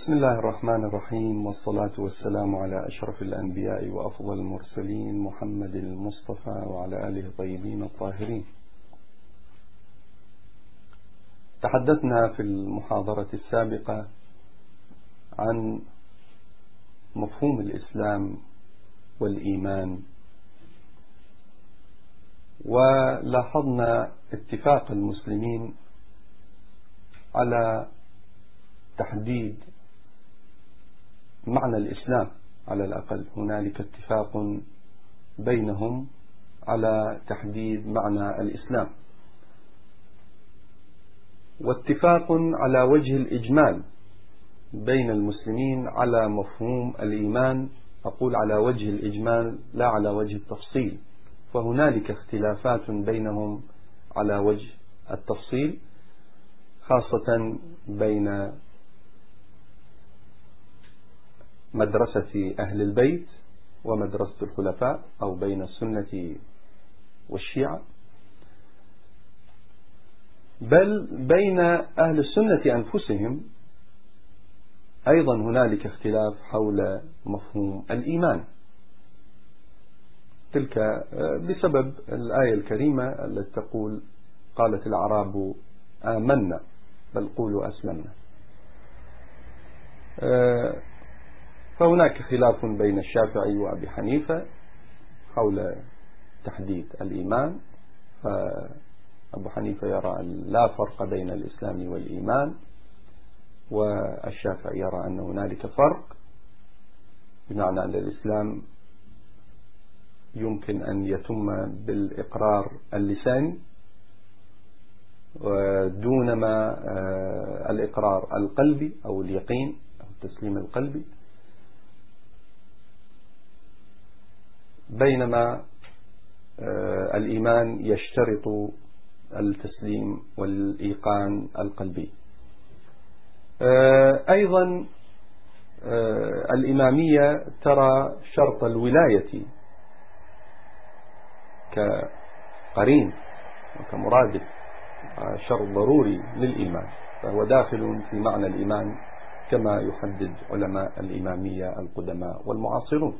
بسم الله الرحمن الرحيم، والصلاة والسلام على أشرف الأنبياء وأفضل المرسلين محمد المصطفى وعلى آله الطيبين الطاهرين. تحدثنا في المحاضرة السابقة عن مفهوم الإسلام والإيمان، ولاحظنا اتفاق المسلمين على تحديد معنى الإسلام. على الأقل هنالك اتفاق بينهم على تحديد معنى الإسلام، واتفاق على وجه الإجمال بين المسلمين على مفهوم الإيمان. أقول على وجه الإجمال لا على وجه التفصيل، فهنالك اختلافات بينهم على وجه التفصيل، خاصة بين مدرسة أهل البيت ومدرسة الخلفاء، أو بين السنة والشيعة، بل بين أهل السنة أنفسهم أيضا هنالك اختلاف حول مفهوم الإيمان. تلك بسبب الآية الكريمة التي تقول: قالت الأعراب آمنا بل قولوا أسلمنا. فهناك خلاف بين الشافعي وأبي حنيفة حول تحديد الإيمان، فأبو حنيفة يرى أن لا فرق بين الإسلام والإيمان، والشافعي يرى أن هنالك فرق، بمعنى أن الإسلام يمكن أن يتم بالإقرار اللساني دونما الإقرار القلبي أو اليقين أو التسليم القلبي، بينما الإيمان يشترط التسليم والإيقان القلبي. أيضا الإمامية ترى شرط الولاية كقرين وكمرادف، شرط ضروري للإيمان، فهو داخل في معنى الإيمان كما يحدد علماء الإمامية القدماء والمعاصرون.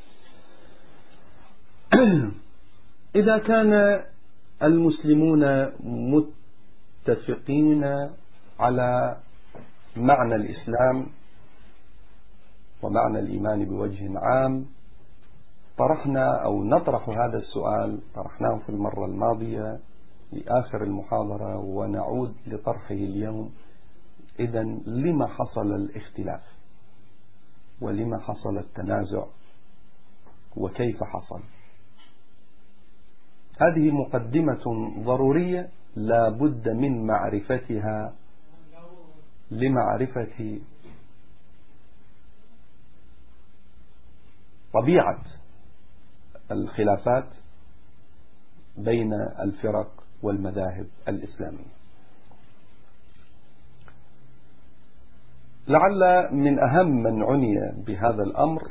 إذا كان المسلمون متفقين على معنى الإسلام ومعنى الإيمان بوجه عام، طرحنا أو نطرح هذا السؤال، طرحناه في المرة الماضية لآخر المحاضرة ونعود لطرحه اليوم. إذن لما حصل الاختلاف ولما حصل التنازع وكيف حصل؟ هذه مقدمة ضرورية لا بد من معرفتها لمعرفة طبيعة الخلافات بين الفرق والمذاهب الإسلامية. لعل من أهم من عني بهذا الأمر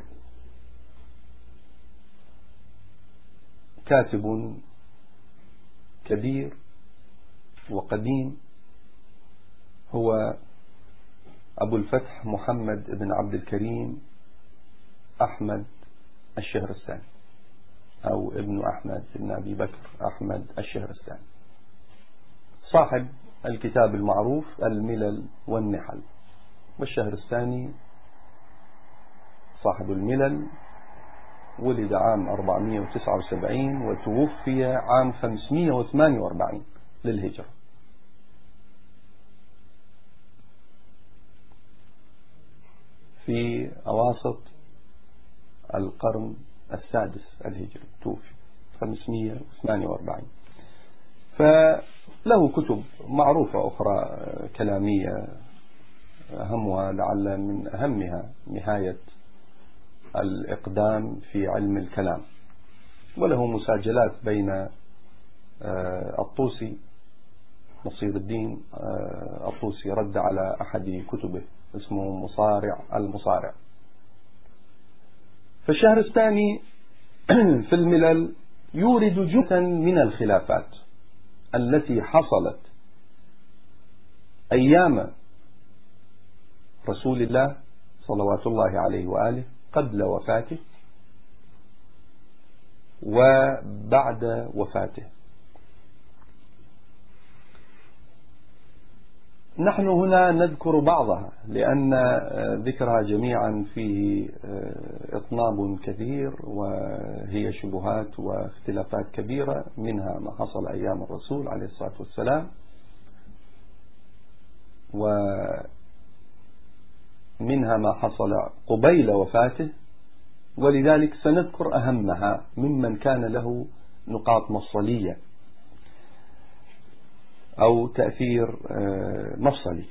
كاتب كبير وقديم، هو أبو الفتح محمد بن عبد الكريم أحمد الشهرستاني، أو ابن أحمد بن أبي بكر أحمد الشهرستاني، صاحب الكتاب المعروف الملل والنحل. والشهرستاني صاحب الملل ولد عام 479 وتوفي عام 548 للهجرة. في أواسط القرن السادس الهجري توفي 548. فله كتب معروفة أخرى كلامية، أهمها لعل من أهمها نهاية الإقدام في علم الكلام، وله مساجلات بين الطوسي نصير الدين الطوسي رد على أحد كتبه اسمه مصارع المصارع. فالشهرستاني في الملل يورد جزءا من الخلافات التي حصلت أيام رسول الله صلوات الله عليه وآله قبل وفاته وبعد وفاته. نحن هنا نذكر بعضها لأن ذكرها جميعا فيه إطناب كثير وهي شبهات واختلافات كبيرة، منها ما حصل أيام الرسول عليه الصلاة والسلام، ومنها ما حصل قبيل وفاته، ولذلك سنذكر أهمها ممن كان له نقاط مفصلية أو تأثير مفصلي.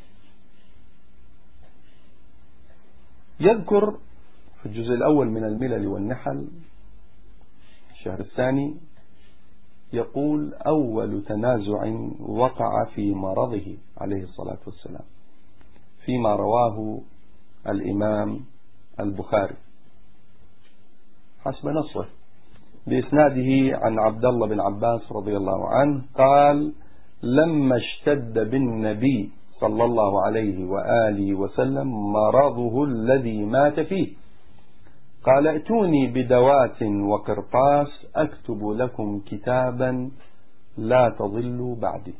يذكر في الجزء الأول من الملل والنحل الشهر الثاني، يقول: أول تنازع وقع في مرضه عليه الصلاة والسلام، فيما رواه الإمام البخاري حسب نصه بإسناده عن عبد الله بن عباس رضي الله عنه قال: لما اشتد بالنبي صلى الله عليه وآله وسلم مرضه الذي مات فيه، قال: ائتوني بدوات وقرطاس أكتب لكم كتابا لا تضلوا بعدي.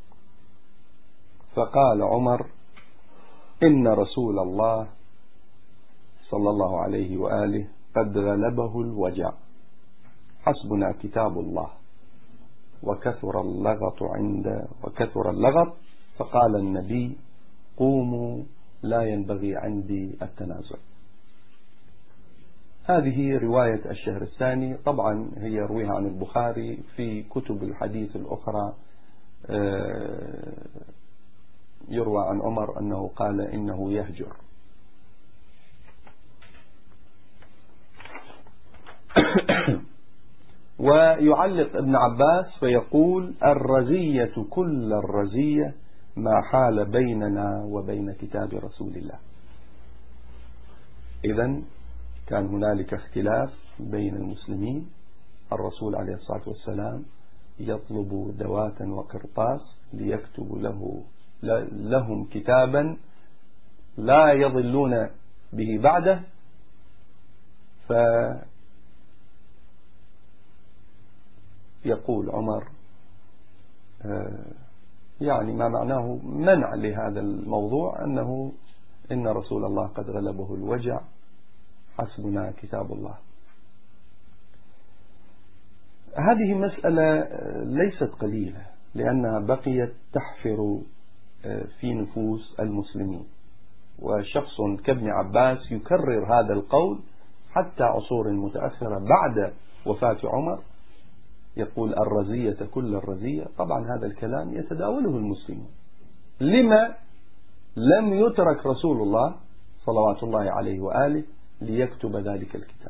فقال عمر: إن رسول الله صلى الله عليه وآله قد غلبه الوجع، حسبنا كتاب الله، وكثر اللغط. فقال النبي: قوموا، لا ينبغي عندي التنازع. هذه رواية الشهر الثاني، طبعا هي رويها عن البخاري. في كتب الحديث الأخرى يروى عن عمر أنه قال إنه يهجر. ويعلق ابن عباس فيقول: الرزية كل الرزية ما حال بيننا وبين كتاب رسول الله. إذن كان هنالك اختلاف بين المسلمين، الرسول عليه الصلاة والسلام يطلب دوات وقرطاس ليكتب لهم كتابا لا يضلون به بعده، فيقول عمر يعني ما معناه منع لهذا الموضوع، أنه إن رسول الله قد غلبه الوجع، حسبنا كتاب الله. هذه مسألة ليست قليلة، لأنها بقيت تحفر في نفوس المسلمين، وشخص كابن عباس يكرر هذا القول حتى عصور متأخرة بعد وفاة عمر، يقول: الرزية كل الرزية. طبعا هذا الكلام يتداوله المسلمون. لما لم يترك رسول الله صلوات الله عليه وآله ليكتب ذلك الكتاب؟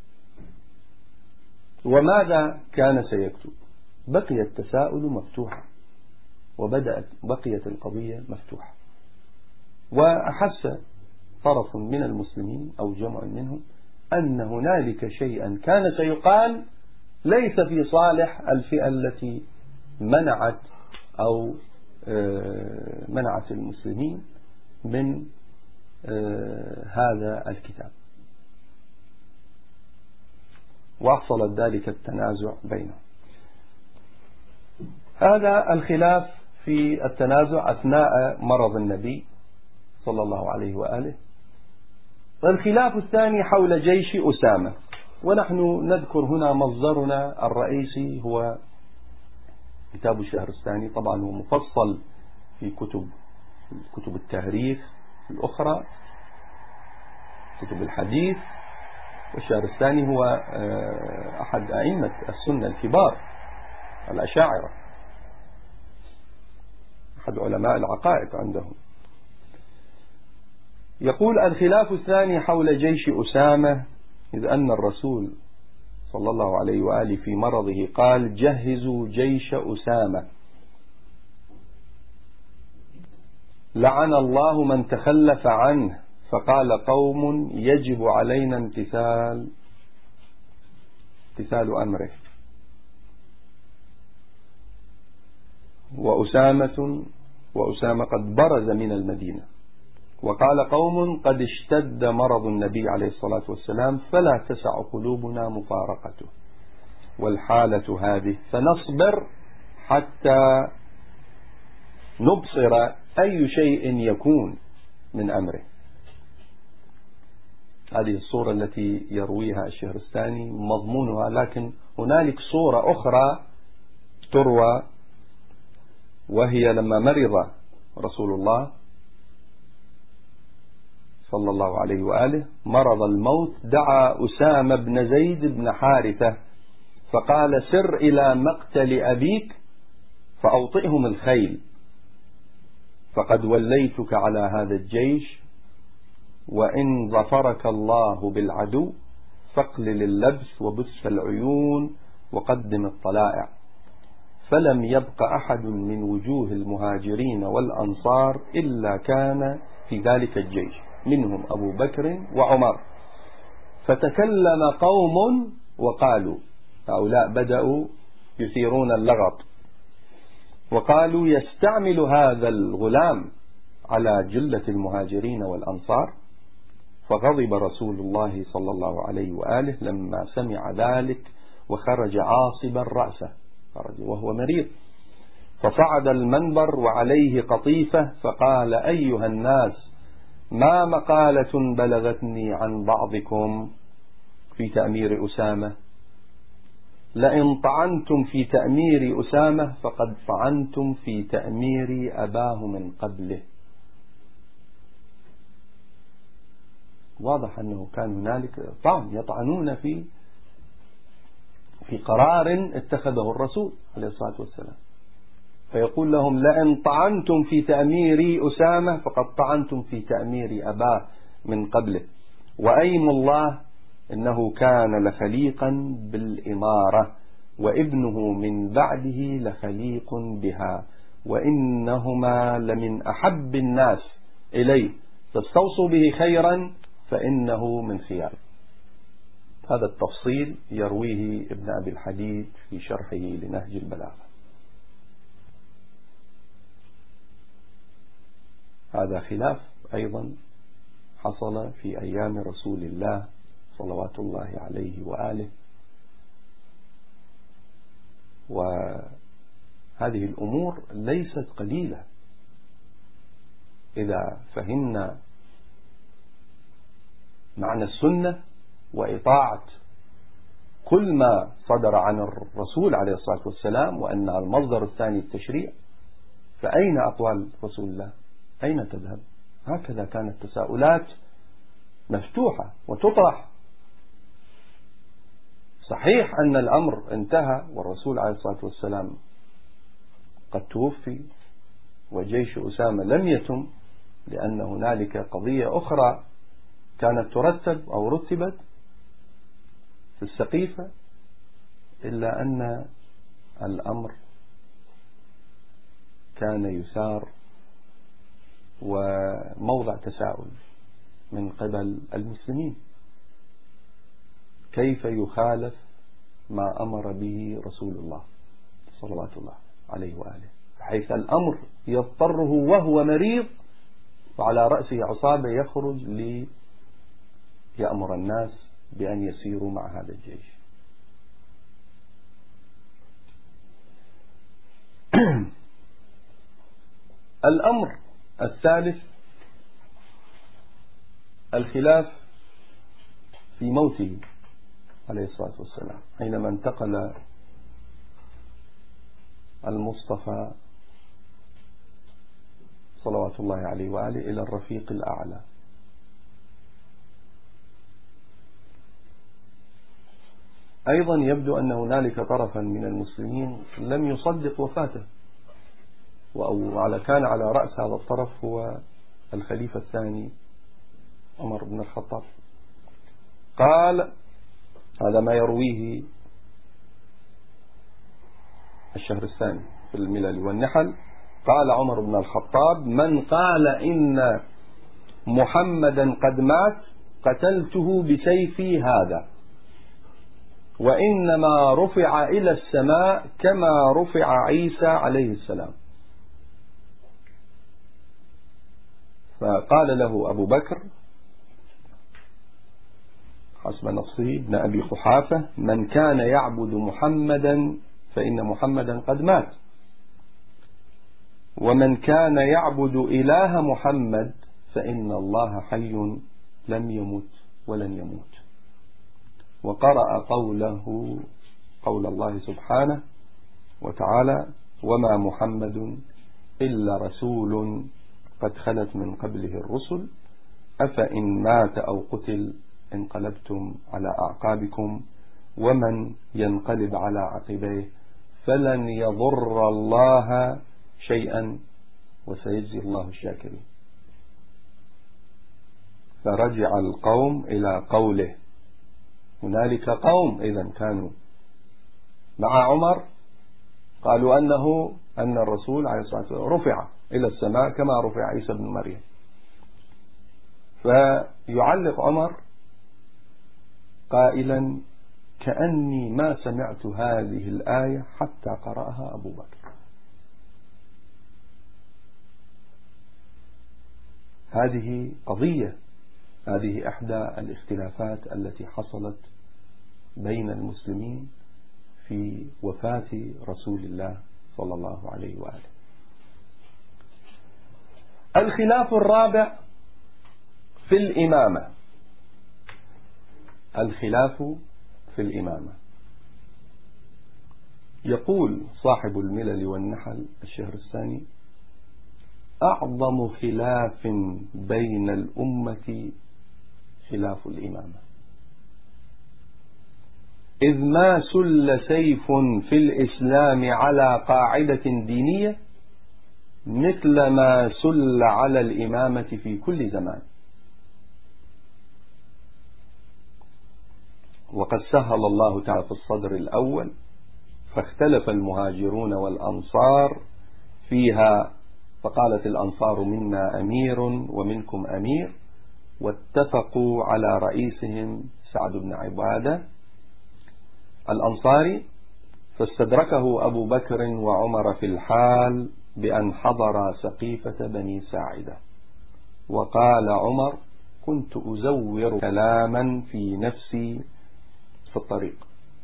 وماذا كان سيكتب؟ بقي التساؤل مفتوحا، بقيت القضية مفتوحة. وأحس طرف من المسلمين أو جمع منهم أن هنالك شيئا كان سيقال ليس في صالح الفئة التي منعت المسلمين من هذا الكتاب، وأحصل ذلك التنازع بينهم. هذا الخلاف في التنازع أثناء مرض النبي صلى الله عليه وآله. والخلاف الثاني حول جيش أسامة، ونحن نذكر هنا مصدرنا الرئيسي هو كتاب الشهر الثاني. طبعا هو مفصل في كتب التاريخ الأخرى، كتب الحديث. والشهر الثاني هو أحد أئمة السنة الكبار الأشاعرة، أحد علماء العقائد عندهم. يقول: الخلاف الثاني حول جيش أسامة، إذ أن الرسول صلى الله عليه وآله في مرضه قال: جهزوا جيش أسامة، لعن الله من تخلف عنه. فقال قوم: يجب علينا امتثال أمره. وأسامة قد برز من المدينة، وقال قوم قد اشتد مرض النبي عليه الصلاة والسلام فلا تسع قلوبنا مفارقته، والحالة هذه فنصبر حتى نبصر أي شيء يكون من أمره. هذه الصورة التي يرويها الشهرستاني مضمونها، لكن هنالك صورة أخرى تروى، وهي لما مرض رسول الله صلى الله عليه وآله مرض الموت دعا أسامة بن زيد بن حارثة فقال سر إلى مقتل أبيك فأوطئهم الخيل، فقد وليتك على هذا الجيش، وإن ظفرك الله بالعدو فاقلل اللبس وبث العيون وقدم الطلائع. فلم يبق أحد من وجوه المهاجرين والأنصار إلا كان في ذلك الجيش، منهم أبو بكر وعمر. فتكلم قوم وقالوا، هؤلاء بدأوا يثيرون اللغط، وقالوا يستعمل هذا الغلام على جلة المهاجرين والأنصار. فغضب رسول الله صلى الله عليه وآله لما سمع ذلك، وخرج عاصبا رأسه، خرج وهو مريض، فصعد المنبر وعليه قطيفة فقال أيها الناس ما مقالة بلغتني عن بعضكم في تأمير أسامة؟ لئن طعنتم في تأمير أسامة فقد طعنتم في تأمير أباه من قبله. واضح أنه كان هنالك طعن، يطعنون في قرار اتخذه الرسول عليه الصلاة والسلام، فيقول لهم لئن طعنتم في تأمير أسامة فقد طعنتم في تأمير أباه من قبله، وأيم الله إنه كان لخليقا بالإمارة، وابنه من بعده لخليق بها، وإنهما لمن أحب الناس إليه، فاستوصوا به خيرا فإنه من خيار. هذا التفصيل يرويه ابن أبي الحديد في شرحه لنهج البلاغة. هذا خلاف أيضا حصل في أيام رسول الله صلوات الله عليه وآله، وهذه الأمور ليست قليلة. إذا فهمنا معنى السنة وإطاعة كل ما صدر عن الرسول عليه الصلاة والسلام، وأن المصدر الثاني التشريع، فأين أقوال رسول الله؟ أين تذهب؟ هكذا كانت تساؤلات مفتوحة وتطرح. صحيح أن الأمر انتهى والرسول عليه الصلاة والسلام قد توفي، وجيش أسامة لم يتم، لأن هنالك قضية أخرى كانت ترتب أو رتبت في السقيفة، إلا أن الأمر كان يثار وموضع تساؤل من قبل المسلمين، كيف يخالف ما أمر به رسول الله صلوات الله عليه وآله، حيث الأمر يضطره وهو مريض وعلى رأسه عصابة يخرج ليأمر الناس بأن يسيروا مع هذا الجيش. الأمر الثالث الخلاف في موته عليه الصلاة والسلام، حينما انتقل المصطفى صلوات الله عليه وآله إلى الرفيق الأعلى. أيضا يبدو أن هنالك طرفا من المسلمين لم يصدق وفاته، كان على رأس هذا الطرف هو الخليفة الثاني عمر بن الخطاب. قال، هذا ما يرويه الشهرستاني في الملل والنحل، قال عمر بن الخطاب: من قال إن محمدا قد مات قتلته بسيفي هذا، وإنما رفع إلى السماء كما رفع عيسى عليه السلام. فقال له أبو بكر حسب نصه بن أبي قحافة: من كان يعبد محمدا فإن محمدا قد مات، ومن كان يعبد إله محمد فإن الله حي لم يمت ولن يموت. وقرأ قول الله سبحانه وتعالى: وما محمد إلا رسول قد خلت من قبله الرسل أفإن مات أو قتل انقلبتم على أعقابكم ومن ينقلب على عقبيه فلن يضر الله شيئا وسيجزي الله الشاكرين. فرجع القوم إلى قوله. هنالك قوم إذن كانوا مع عمر قالوا أن الرسول عليه الصلاة والسلام رفع إلى السماء كما رفع عيسى بن مريم. فيعلق عمر قائلا: كأني ما سمعت هذه الآية حتى قرأها أبو بكر. هذه قضية، هذه إحدى الاختلافات التي حصلت بين المسلمين في وفاة رسول الله صلى الله عليه وآله. الخلاف الرابع في الإمامة. الخلاف في الإمامة. يقول صاحب الملل والنحل الشهرستاني: أعظم خلاف بين الأمة خلاف الإمامة، إذ ما سل سيف في الإسلام على قاعدة دينية مثل ما سل على الإمامة في كل زمان. وقد سهل الله تعالى في الصدر الأول فاختلف المهاجرون والأنصار فيها، فقالت الأنصار: منا أمير ومنكم أمير، واتفقوا على رئيسهم سعد بن عبادة الأنصاري، فاستدركه أبو بكر وعمر في الحال بأن حضر سقيفة بني ساعدة. وقال عمر: كنت أزور كلاما في نفسي في الطريق.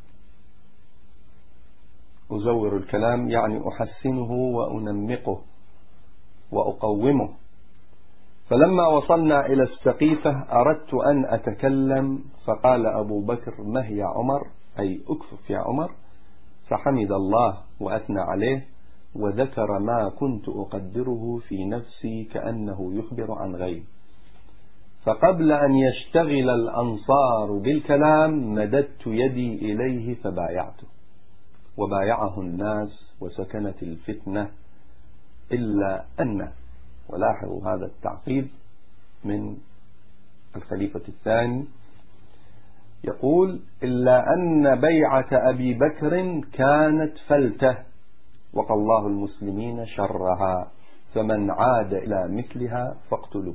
أزور الكلام يعني أحسنه وأنمقه وأقومه. فلما وصلنا إلى السقيفة أردت أن أتكلم، فقال أبو بكر: ما هي عمر؟ أي أكفف يا عمر. فحمد الله وأثنى عليه وذكر ما كنت أقدره في نفسي كأنه يخبر عن غيب. فقبل أن يشتغل الأنصار بالكلام مددت يدي إليه فبايعته، وبايعه الناس وسكنت الفتنة. إلا أن، ولاحظوا هذا التعقيب من الخليفة الثاني، يقول: إلا أن بيعة أبي بكر كانت فلتة وقى الله المسلمين شرها، فمن عاد إلى مثلها فاقتلوه.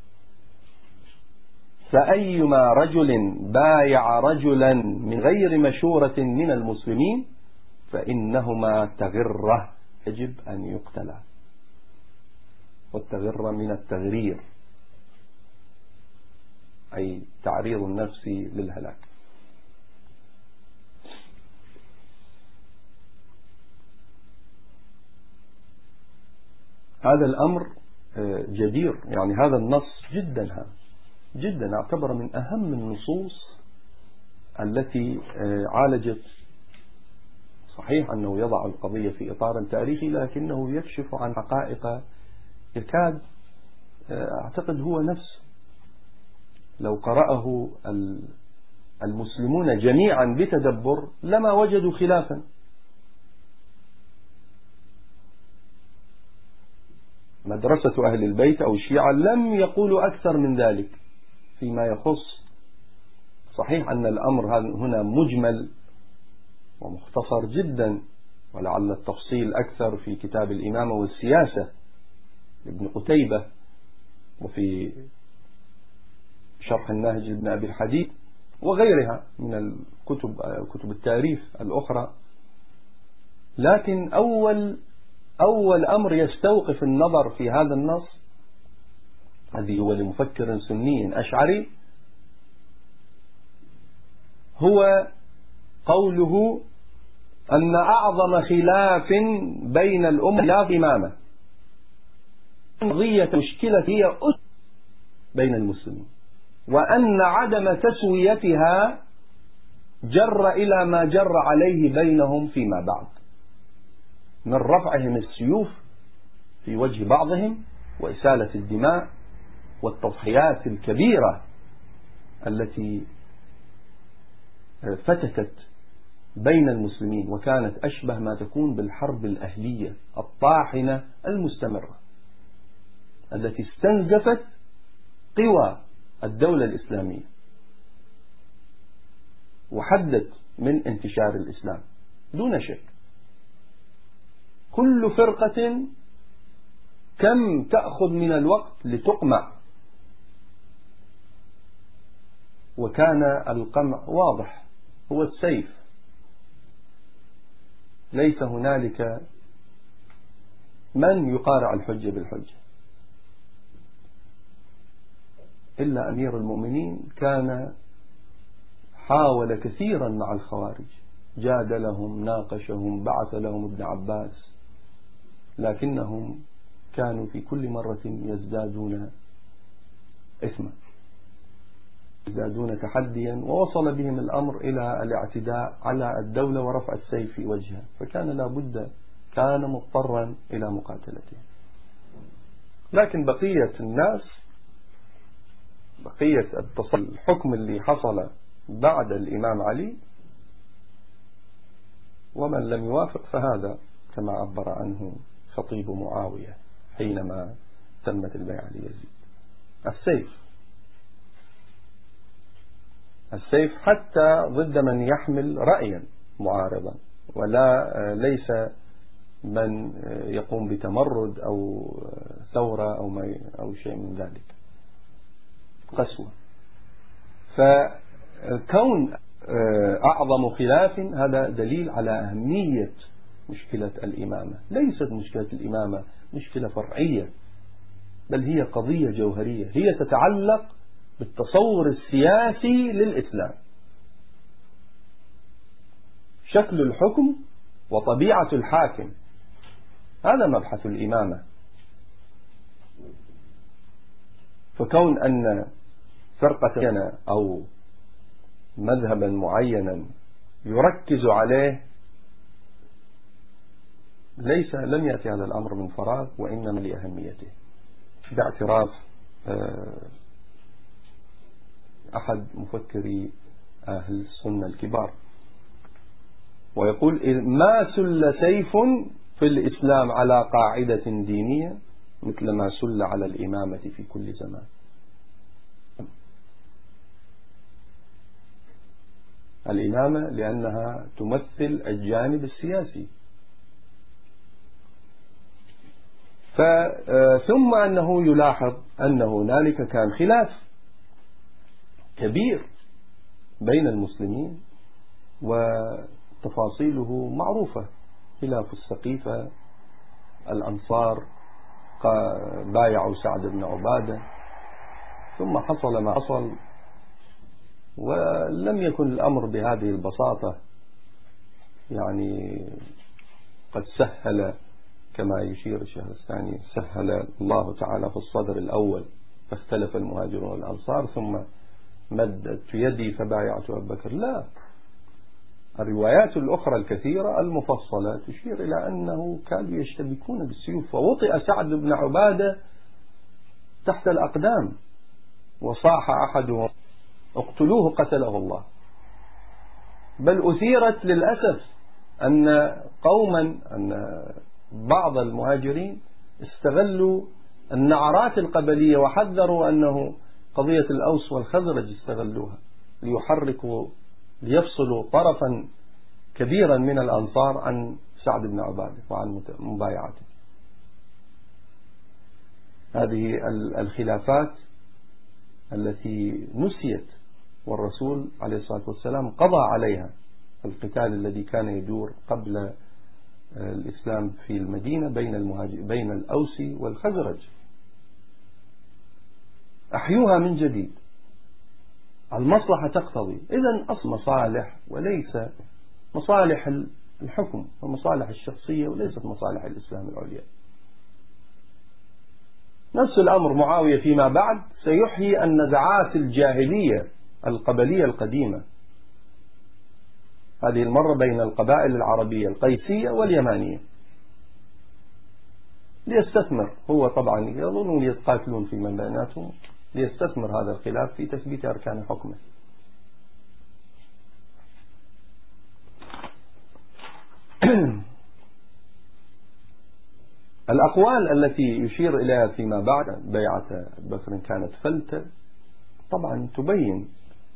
فأيما رجل بايع رجلا من غير مشورة من المسلمين فإنهما تغره يجب أن يقتلا. والتغر من التغرير أي تعريض النفس للهلاك. هذا الأمر جدير، يعني هذا النص جدا اعتبر من أهم النصوص التي عالجت. صحيح أنه يضع القضية في إطار تاريخي، لكنه يكشف عن حقائق يكاد أعتقد هو نفسه لو قرأه المسلمون جميعا بتدبر لما وجدوا خلافا. مدرسة أهل البيت أو الشيعة لم يقولوا أكثر من ذلك فيما يخص. صحيح أن الأمر هنا مجمل ومختصر جدا، ولعل التفصيل أكثر في كتاب الإمامة والسياسة لابن قتيبة، وفي شرح النهج لابن أبي الحديد، وغيرها من الكتب كتب التاريخ الأخرى. لكن أول أمر يستوقف النظر في هذا النص الذي هو لمفكر سني أشعري، هو قوله أن أعظم خلاف بين الأمة خلاف إمامة. قضية مشكلة هي بين المسلمين، وأن عدم تسويتها جر إلى ما جر عليه بينهم فيما بعد من رفعهم السيوف في وجه بعضهم وإسالة الدماء والتضحيات الكبيرة التي فتكت بين المسلمين، وكانت أشبه ما تكون بالحرب الأهلية الطاحنة المستمرة التي استنزفت قوى الدولة الإسلامية وحدت من انتشار الإسلام دون شك. كل فرقة كم تأخذ من الوقت لتقمع، وكان القمع واضح، هو السيف. ليس هنالك من يقارع الحجة بالحجة إلا أمير المؤمنين. كان حاول كثيرا مع الخوارج، جادلهم، ناقشهم، بعث لهم ابن عباس، لكنهم كانوا في كل مرة يزدادون إثما، يزدادون تحديا، ووصل بهم الأمر إلى الاعتداء على الدولة ورفع السيف في وجهها، فكان لابد، كان مضطرا إلى مقاتلته. لكن بقية الناس، بقية الحكم اللي حصل بعد الإمام علي ومن لم يوافق فهذا كما عبر عنه خطيب معاوية حينما تمت البيعة ليزيد: السيف حتى ضد من يحمل رأيا معارضا، ولا ليس من يقوم بتمرد أو ثورة أو شيء من ذلك، قسوة. فكون أعظم خلاف هذا دليل على أهمية مشكلة الإمامة. ليست مشكلة الإمامة مشكلة فرعية، بل هي قضية جوهرية، هي تتعلق بالتصور السياسي للإسلام، شكل الحكم وطبيعة الحاكم، هذا مبحث الإمامة. فكون أن فرقة أو مذهبا معينا يركز عليه، لم يأتي هذا الأمر من فراغ، وإنما لأهميته. باعتراف أحد مفكري أهل السنة الكبار، ويقول: ما سل سيف في الإسلام على قاعدة دينية مثل ما سل على الإمامة في كل زمان. الإمامة لأنها تمثل الجانب السياسي. ثم أنه يلاحظ أن هنالك كان خلاف كبير بين المسلمين وتفاصيله معروفة: خلاف السقيفة، الأنصار بايعوا سعد بن عبادة، ثم حصل ما حصل، ولم يكن الأمر بهذه البساطة. يعني قد سهل كما يشير الشهرستاني، سهل الله تعالى في الصدر الأول فاختلف المهاجرون والأنصار، ثم مدت يدي فبايعت أبا بكر. لا، الروايات الأخرى الكثيرة المفصلة تشير إلى أنه كانوا يشتبكون بالسيوف، فوطئ سعد بن عبادة تحت الأقدام، وصاح أحدهم: اقتلوه قتله الله. بل أثيرت للأسف أن بعض المهاجرين استغلوا النعرات القبلية وحذروا أنه قضية الأوس والخزرج استغلوها ليفصلوا طرفا كبيرا من الأنصار عن سعد بن عبادة وعن مبايعته. هذه الخلافات التي نسيت، والرسول عليه الصلاة والسلام قضى عليها. القتال الذي كان يدور قبل الإسلام في المدينة بين الأوس والخزرج، أحيوها من جديد. المصلحة تقتضي، إذن أصل مصالح وليس مصالح الحكم ومصالح الشخصية وليست مصالح الإسلام العليا. نفس الأمر معاوية فيما بعد سيحيي النزعات الجاهلية القبلية القديمة، هذه المرة بين القبائل العربية القيسية واليمانية، ليستثمر، هو طبعا يظنون يتقاتلون فيما بيناتهم، ليستثمر هذا الخلاف في تثبيت أركان حكمه. الأقوال التي يشير إليها فيما بعد بيعة بكر كانت فلتة طبعا تبين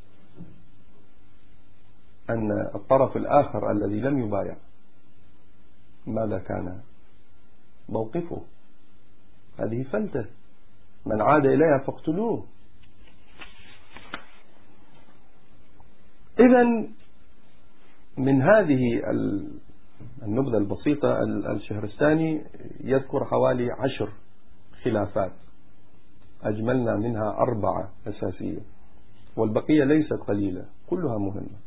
أن الطرف الآخر الذي لم يبايع ماذا كان موقفه. هذه فلتة، من عاد إليها فاقتلوه. إذن من هذه النبذة البسيطة الشهرستاني يذكر حوالي 10 خلافات أجملنا منها 4 أساسية، والبقية ليست قليلة، كلها مهمة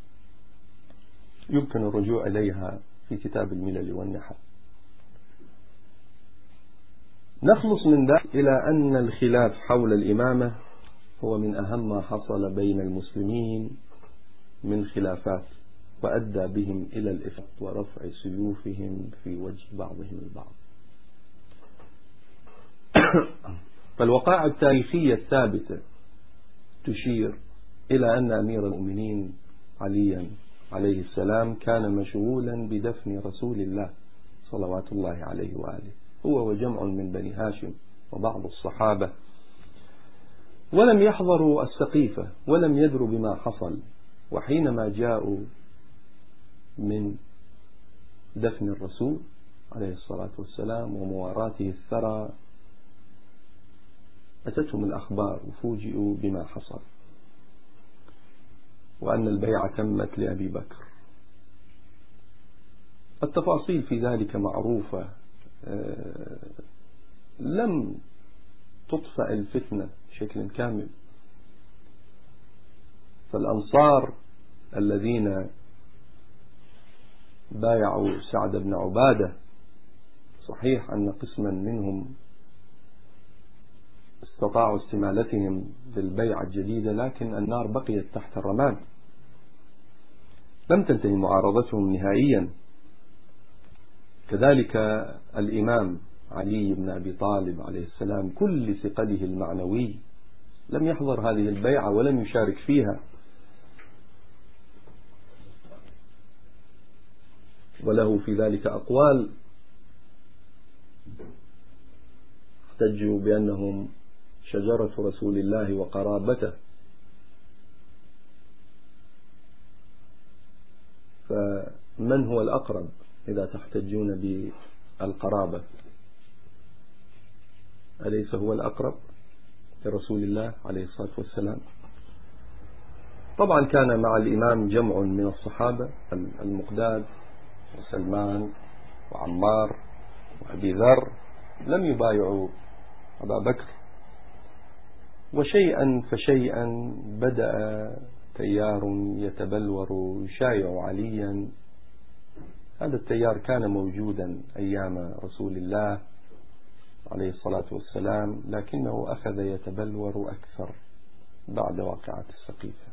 يمكن الرجوع إليها في كتاب الملل والنحل. نخلص من ذلك إلى أن الخلاف حول الإمامة هو من أهم ما حصل بين المسلمين من خلافات، وأدى بهم إلى الإفراط ورفع سيوفهم في وجه بعضهم البعض. فالوقائع التاريخية الثابتة تشير إلى أن أمير المؤمنين عليا عليه السلام كان مشغولا بدفن رسول الله صلوات الله عليه وآله، هو وجمع من بني هاشم وبعض الصحابة، ولم يحضروا السقيفة ولم يدروا بما حصل. وحينما جاءوا من دفن الرسول عليه الصلاة والسلام ومواراته الثرى أتتهم الأخبار وفوجئوا بما حصل، وأن البيعة تمت لأبي بكر. التفاصيل في ذلك معروفة، لم تطفأ الفتنة بشكل كامل. فالأنصار الذين بايعوا سعد بن عبادة صحيح أن قسما منهم استطاعوا استمالتهم بالبيعة الجديدة، لكن النار بقيت تحت الرماد، لم تنتهي معارضتهم نهائيا. كذلك الإمام علي بن أبي طالب عليه السلام كل ثقله المعنوي لم يحضر هذه البيعة ولم يشارك فيها، وله في ذلك أقوال احتجوا بأنهم شجرة رسول الله وقرابته. فمن هو الأقرب إذا تحتجون بالقرابة؟ أليس هو الأقرب لرسول الله عليه الصلاة والسلام؟ طبعا كان مع الإمام جمع من الصحابة، المقداد وسلمان وعمار وأبي ذر، لم يبايعوا أبا بكر. وشيئا فشيئا بدأ تيار يتبلور يشايع عليا. هذا التيار كان موجودا أيام رسول الله عليه الصلاة والسلام، لكنه أخذ يتبلور أكثر بعد واقعة السقيفة.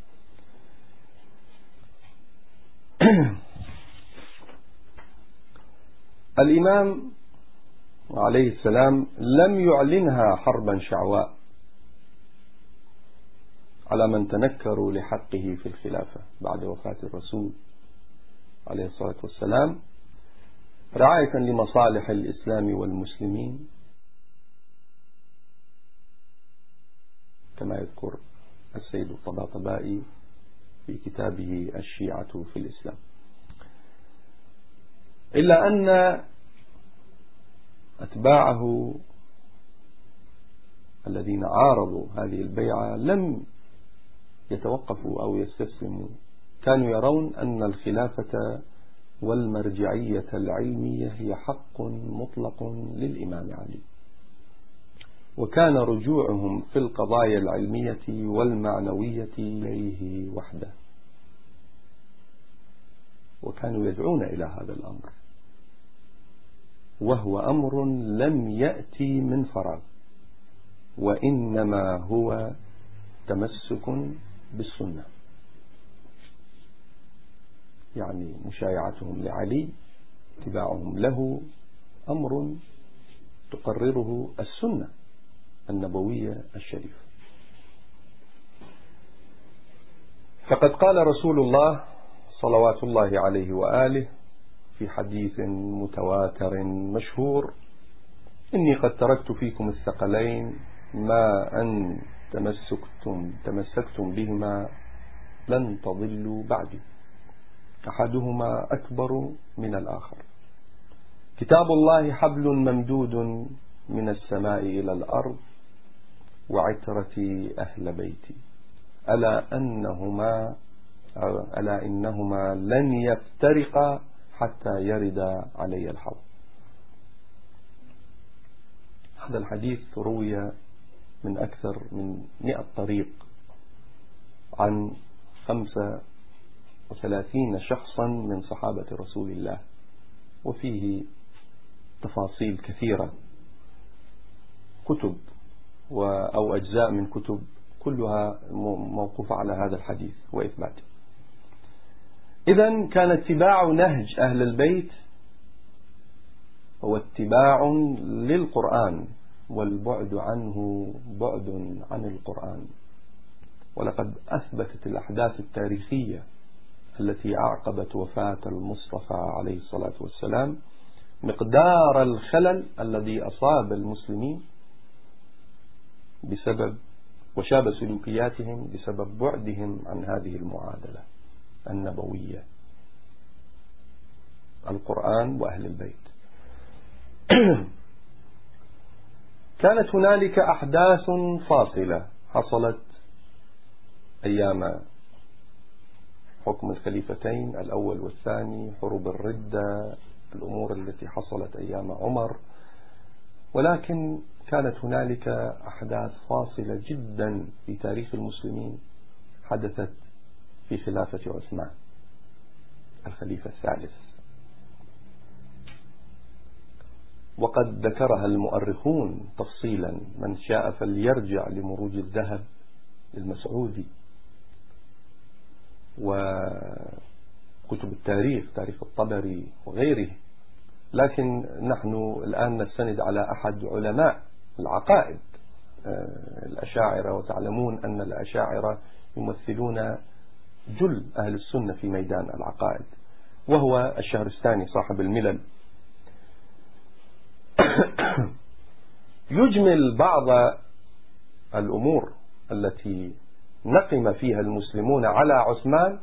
الإمام عليه السلام لم يعلنها حربا شعواء على من تنكروا لحقه في الخلافة بعد وفاة الرسول عليه الصلاة والسلام، رعاية لمصالح الإسلام والمسلمين، كما يذكر السيد الطباطبائي في كتابه الشيعة في الإسلام. إلا أن أتباعه الذين عارضوا هذه البيعة لم يتوقفوا أو يستسلموا، كانوا يرون أن الخلافة والمرجعية العلمية هي حق مطلق للإمام علي، وكان رجوعهم في القضايا العلمية والمعنوية إليه وحده، وكانوا يدعون إلى هذا الأمر، وهو أمر لم يأتي من فراغ، وإنما هو تمسك بالسنة. يعني مشايعتهم لعلي، اتباعهم له، أمر تقرره السنة النبوية الشريفة. فقد قال رسول الله صلوات الله عليه وآله في حديث متواتر مشهور: إني قد تركت فيكم الثقلين ما أن تمسكتم بهما لن تضلوا بعدي، أحدهما أكبر من الآخر، كتاب الله حبل ممدود من السماء إلى الأرض، وعترتي أهل بيتي، ألا إنهما لن يفترقا حتى يرد علي الحوض. هذا الحديث روي من أكثر من 100 طريق عن 35 شخصا من صحابة رسول الله، وفيه تفاصيل كثيرة، كتب أو أجزاء من كتب كلها موقوفة على هذا الحديث وإثباته. إذن كان اتباع نهج أهل البيت هو اتباع للقرآن، والبعد عنه بعد عن القرآن. ولقد أثبتت الأحداث التاريخية التي أعقبت وفاة المصطفى عليه الصلاة والسلام مقدار الخلل الذي أصاب المسلمين بسبب وشاب سلوكياتهم بسبب بعدهم عن هذه المعادلة النبوية، القرآن وأهل البيت. كانت هنالك أحداث فاصلة حصلت أيام حكم الخليفتين الأول والثاني، حروب الردة، الأمور التي حصلت أيام عمر، ولكن كانت هنالك أحداث فاصلة جدا في تاريخ المسلمين حدثت في خلافة عثمان الخليفة الثالث، وقد ذكرها المؤرخون تفصيلا، من شاء فليرجع لمروج الذهب المسعودي وكتب التاريخ، تاريخ الطبري وغيره. لكن نحن الآن نستند على أحد علماء العقائد الأشاعرة، وتعلمون أن الأشاعرة يمثلون جل أهل السنة في ميدان العقائد، وهو الشهرستاني صاحب الملل. يجمل بعض الأمور التي نقم فيها المسلمون على عثمان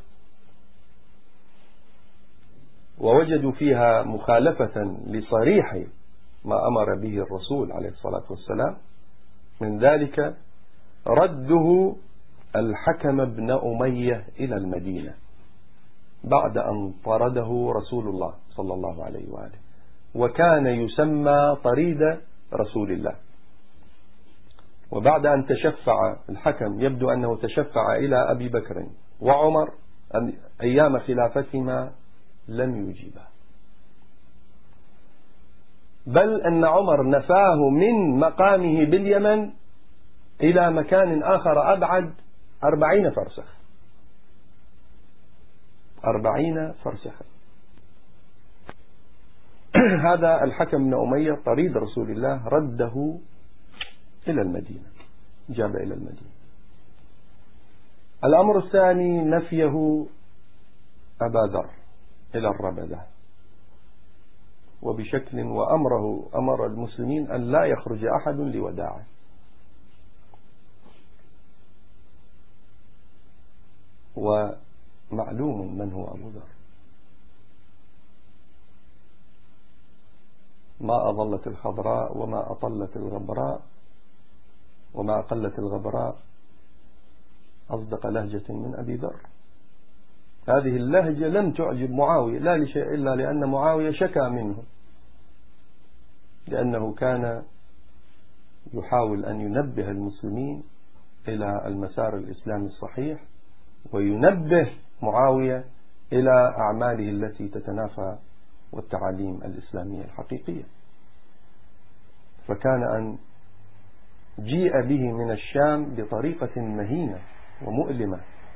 ووجدوا فيها مخالفة لصريح ما أمر به الرسول عليه الصلاة والسلام، من ذلك رده الحكم بن أمية إلى المدينة بعد أن طرده رسول الله صلى الله عليه وآله، وكان يسمى طريد رسول الله. وبعد أن تشفع الحكم، يبدو أنه تشفع إلى أبي بكر وعمر أيام خلافتهما، لم يجيبه، بل أن عمر نفاه من مقامه باليمن إلى مكان آخر أبعد 40 فرسخ، 40 فرسخا. هذا الحكم بن أمية طريد رسول الله رده إلى المدينة، جاب إلى المدينة. الأمر الثاني نفيه أبا ذر إلى الربذة، وبشكل أمر المسلمين أن لا يخرج أحد لوداعه. ومعلوم من هو أبو ذر، ما أظلت الخضراء وما أطلت الغبراء وما أقلت الغبراء أصدق لهجة من أبي ذر. هذه اللهجة لم تعجب معاوية، لا لشيء إلا لأن معاوية شكى منه، لأنه كان يحاول أن ينبه المسلمين إلى المسار الإسلامي الصحيح، وينبه معاوية إلى أعماله التي تتنافى والتعاليم الإسلامية الحقيقية. فكان أن جيء به من الشام بطريقة مهينة ومؤلمة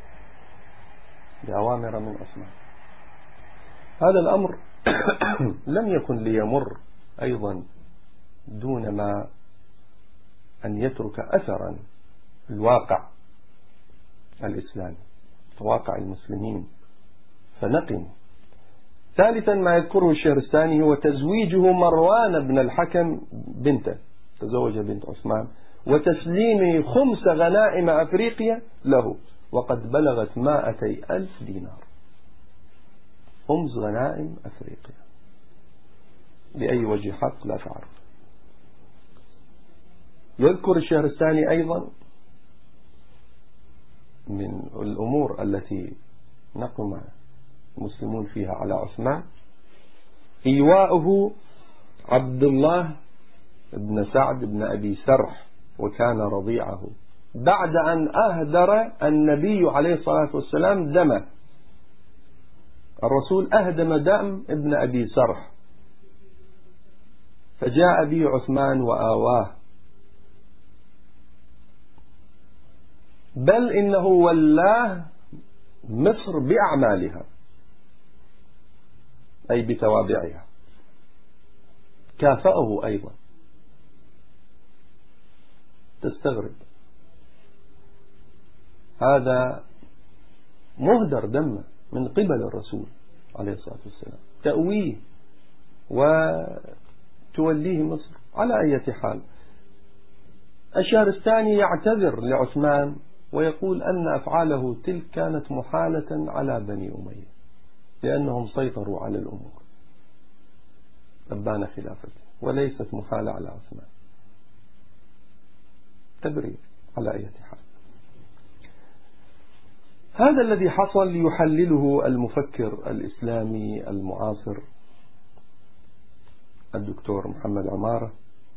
بأوامر من عثمان. هذا الأمر لم يكن ليمر أيضا دون ما أن يترك أثرا الواقع الإسلامي، واقع المسلمين، فنقم. ثالثا ما يذكره الشهرستاني هو تزويجه مروان بن الحكم بنته، تزوج بنت عثمان، وتسليمه 5 غنائم أفريقيا له، وقد بلغت 200,000 دينار. 5 غنائم أفريقيا بأي وجه حق لا تعرف. يذكر الشهرستاني أيضا من الأمور التي نقم المسلمون فيها على عثمان إيواؤه عبد الله بن سعد بن أبي سرح، وكان رضيعه، بعد أن أهدر النبي عليه الصلاة والسلام دمه. الرسول أهدم دم ابن أبي سرح، فجاء به عثمان وآواه، بل إنه ولاه مصر بأعمالها أي بتوابعها، كافأه أيضا. تستغرب هذا مهدر دمه من قبل الرسول عليه الصلاة والسلام، تأويه وتوليه مصر. على أي حال الشهرستاني يعتذر لعثمان ويقول أن أفعاله تلك كانت محالة على بني أمية لأنهم سيطروا على الأمور أبان خلافته، وليست محالة على عثمان. تبرير على أي حال. هذا الذي حصل يحلله المفكر الإسلامي المعاصر الدكتور محمد عمارة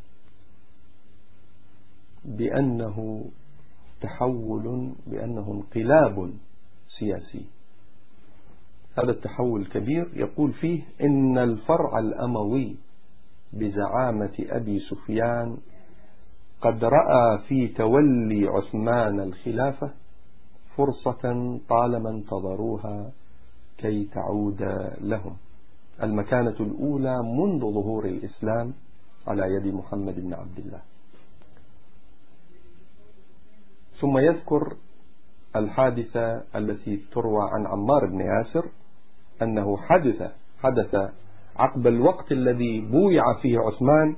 بأنه تحول، بأنه انقلاب سياسي. هذا التحول الكبير يقول فيه إن الفرع الأموي بزعامة أبي سفيان قد رأى في تولي عثمان الخلافة فرصة طالما انتظروها كي تعود لهم، المكانة الأولى منذ ظهور الإسلام على يد محمد بن عبد الله. ثم يذكر الحادثة التي تروى عن عمار بن ياسر أنه حدث عقب الوقت الذي بويع فيه عثمان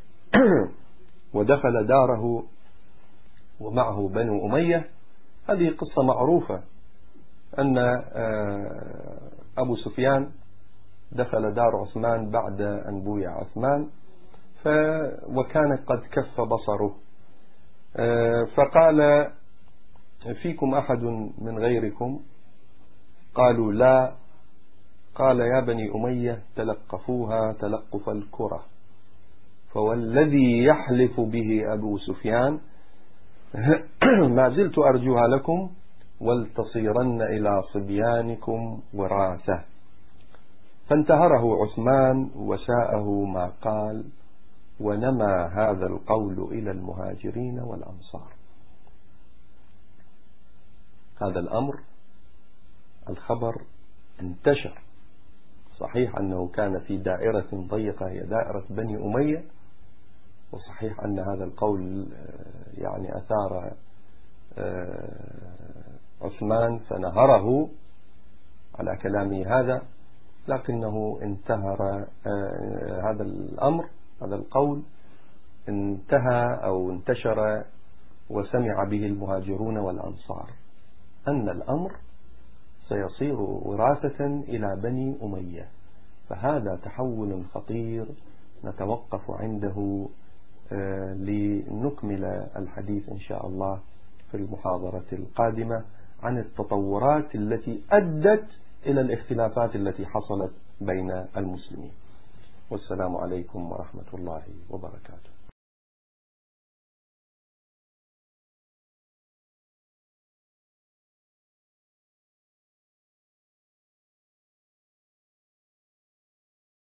ودخل داره ومعه بنو أمية. هذه قصة معروفة أن أبو سفيان دخل دار عثمان بعد أن بويع عثمان وكان قد كف بصره، فقال فيكم أحد من غيركم؟ قالوا لا. قال يا بني أمية تلقفوها تلقف الكرة، فوالذي يحلف به أبو سفيان ما زلت أرجوها لكم ولتصيرن إلى صبيانكم وراثة. فانتهره عثمان وساءه ما قال، ونمى هذا القول إلى المهاجرين والأنصار. هذا الأمر الخبر انتشر، صحيح أنه كان في دائرة ضيقة هي دائرة بني أمية، وصحيح أن هذا القول يعني أثار عثمان فنهره على كلامه هذا، لكنه انتهر هذا الأمر، هذا القول انتهى أو انتشر وسمع به المهاجرون والأنصار أن الأمر سيصير وراثة إلى بني أمية. فهذا تحول خطير نتوقف عنده لنكمل الحديث إن شاء الله في المحاضرة القادمة عن التطورات التي أدت إلى الاختلافات التي حصلت بين المسلمين. والسلام عليكم ورحمة الله وبركاته.